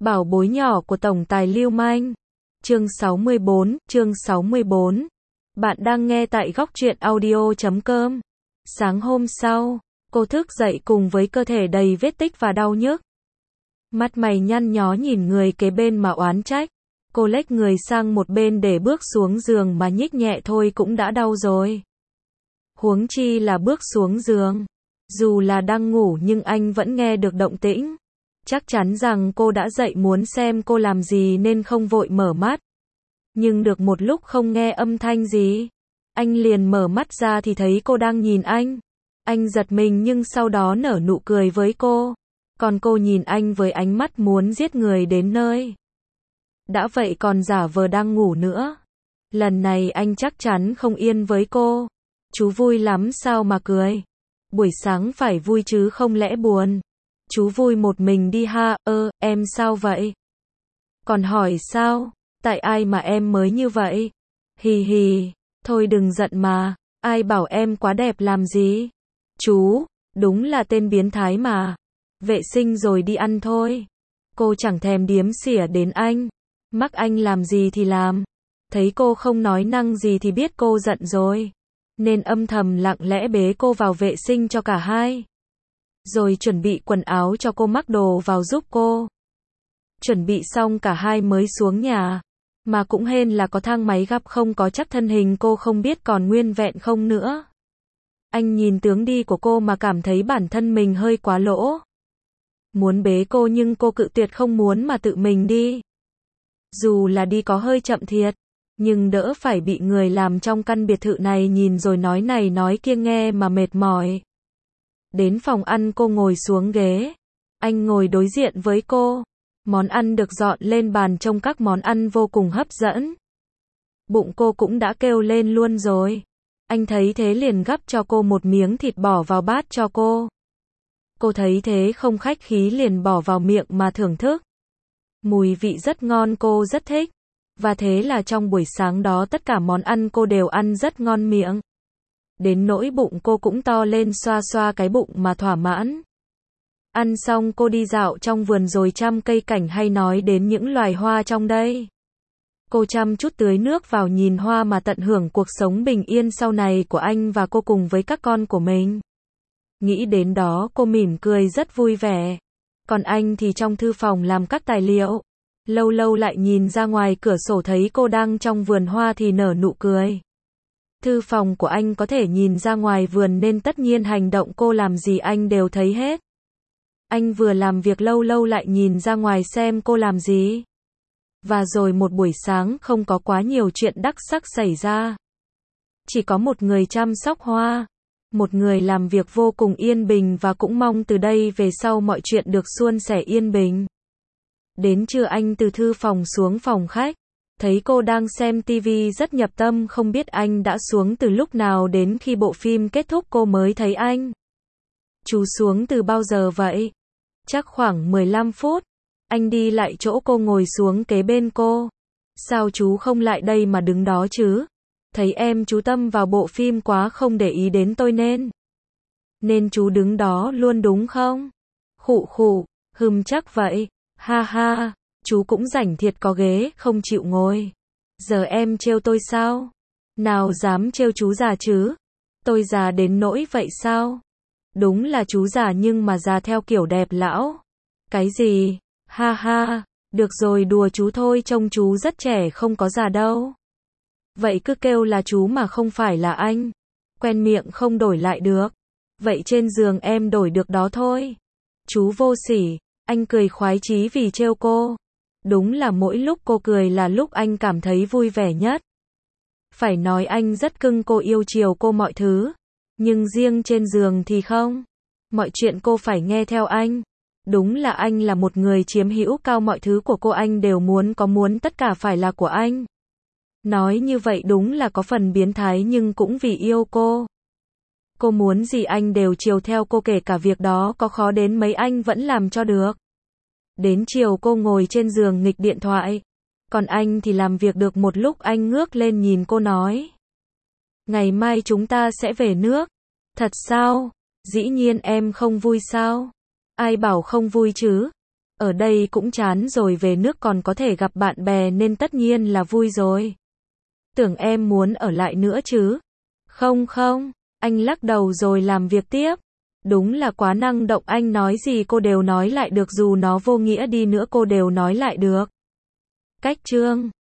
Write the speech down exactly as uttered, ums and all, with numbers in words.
Bảo bối nhỏ của tổng tài lưu manh. Chương sáu mươi bốn, chương sáu mươi bốn. Bạn đang nghe tại góc truyện audio chấm com. Sáng hôm sau, cô thức dậy cùng với cơ thể đầy vết tích và đau nhức. Mắt mày nhăn nhó nhìn người kế bên mà oán trách. Cô lệch người sang một bên để bước xuống giường mà nhích nhẹ thôi cũng đã đau rồi. Huống chi là bước xuống giường. Dù là đang ngủ nhưng anh vẫn nghe được động tĩnh. Chắc chắn rằng cô đã dậy muốn xem cô làm gì nên không vội mở mắt. Nhưng được một lúc không nghe âm thanh gì. Anh liền mở mắt ra thì thấy cô đang nhìn anh. Anh giật mình nhưng sau đó nở nụ cười với cô. Còn cô nhìn anh với ánh mắt muốn giết người đến nơi. Đã vậy còn giả vờ đang ngủ nữa. Lần này anh chắc chắn không yên với cô. Chú vui lắm sao mà cười. Buổi sáng phải vui chứ không lẽ buồn. Chú vui một mình đi ha, ơ, em sao vậy? Còn hỏi sao? Tại ai mà em mới như vậy? Hì hì, thôi đừng giận mà, ai bảo em quá đẹp làm gì? Chú, đúng là tên biến thái mà. Vệ sinh rồi đi ăn thôi. Cô chẳng thèm điếm xỉa đến anh. Mắc anh làm gì thì làm. Thấy cô không nói năng gì thì biết cô giận rồi. Nên âm thầm lặng lẽ bế cô vào vệ sinh cho cả hai. Rồi chuẩn bị quần áo cho cô mắc đồ vào giúp cô. Chuẩn bị xong cả hai mới xuống nhà. Mà cũng hên là có thang máy gặp không có chắc thân hình cô không biết còn nguyên vẹn không nữa. Anh nhìn tướng đi của cô mà cảm thấy bản thân mình hơi quá lỗ. Muốn bế cô nhưng cô cự tuyệt không muốn mà tự mình đi. Dù là đi có hơi chậm thiệt. Nhưng đỡ phải bị người làm trong căn biệt thự này nhìn rồi nói này nói kia nghe mà mệt mỏi. Đến phòng ăn cô ngồi xuống ghế. Anh ngồi đối diện với cô. Món ăn được dọn lên bàn trông các món ăn vô cùng hấp dẫn. Bụng cô cũng đã kêu lên luôn rồi. Anh thấy thế liền gắp cho cô một miếng thịt bỏ vào bát cho cô. Cô thấy thế không khách khí liền bỏ vào miệng mà thưởng thức. Mùi vị rất ngon cô rất thích. Và thế là trong buổi sáng đó tất cả món ăn cô đều ăn rất ngon miệng. Đến nỗi bụng cô cũng to lên xoa xoa cái bụng mà thỏa mãn. Ăn xong cô đi dạo trong vườn rồi chăm cây cảnh hay nói đến những loài hoa trong đây. Cô chăm chút tưới nước vào nhìn hoa mà tận hưởng cuộc sống bình yên sau này của anh và cô cùng với các con của mình. Nghĩ đến đó cô mỉm cười rất vui vẻ. Còn anh thì trong thư phòng làm các tài liệu. Lâu lâu lại nhìn ra ngoài cửa sổ thấy cô đang trong vườn hoa thì nở nụ cười. Thư phòng của anh có thể nhìn ra ngoài vườn nên tất nhiên hành động cô làm gì anh đều thấy hết. Anh vừa làm việc lâu lâu lại nhìn ra ngoài xem cô làm gì. Và rồi một buổi sáng không có quá nhiều chuyện đắc sắc xảy ra. Chỉ có một người chăm sóc hoa. Một người làm việc vô cùng yên bình và cũng mong từ đây về sau mọi chuyện được suôn sẻ yên bình. Đến trưa anh từ thư phòng xuống phòng khách. Thấy cô đang xem tivi rất nhập tâm không biết anh đã xuống từ lúc nào đến khi bộ phim kết thúc cô mới thấy anh. Chú xuống từ bao giờ vậy? Chắc khoảng mười lăm phút. Anh đi lại chỗ cô ngồi xuống kế bên cô. Sao chú không lại đây mà đứng đó chứ? Thấy em chú tâm vào bộ phim quá không để ý đến tôi nên. Nên chú đứng đó luôn đúng không? Khụ khụ, hừm chắc vậy. Ha ha, chú cũng rảnh thiệt có ghế không chịu ngồi. Giờ em trêu tôi sao? Nào dám trêu chú già chứ? Tôi già đến nỗi vậy sao? Đúng là chú già nhưng mà già theo kiểu đẹp lão. Cái gì? Ha ha, được rồi đùa chú thôi trông chú rất trẻ không có già đâu. Vậy cứ kêu là chú mà không phải là anh. Quen miệng không đổi lại được. Vậy trên giường em đổi được đó thôi. Chú vô sỉ, anh cười khoái chí vì trêu cô. Đúng là mỗi lúc cô cười là lúc anh cảm thấy vui vẻ nhất. Phải nói anh rất cưng cô yêu chiều cô mọi thứ. Nhưng riêng trên giường thì không. Mọi chuyện cô phải nghe theo anh. Đúng là anh là một người chiếm hữu cao mọi thứ của cô anh đều muốn có muốn tất cả phải là của anh. Nói như vậy đúng là có phần biến thái nhưng cũng vì yêu cô. Cô muốn gì anh đều chiều theo cô kể cả việc đó có khó đến mấy anh vẫn làm cho được. Đến chiều cô ngồi trên giường nghịch điện thoại. Còn anh thì làm việc được một lúc anh ngước lên nhìn cô nói. Ngày mai chúng ta sẽ về nước. Thật sao? Dĩ nhiên em không vui sao? Ai bảo không vui chứ? Ở đây cũng chán rồi, về nước còn có thể gặp bạn bè nên tất nhiên là vui rồi. Tưởng em muốn ở lại nữa chứ? Không không, anh lắc đầu rồi làm việc tiếp. Đúng là quá năng động, anh nói gì cô đều nói lại được, dù nó vô nghĩa đi nữa cô đều nói lại được. Cách chương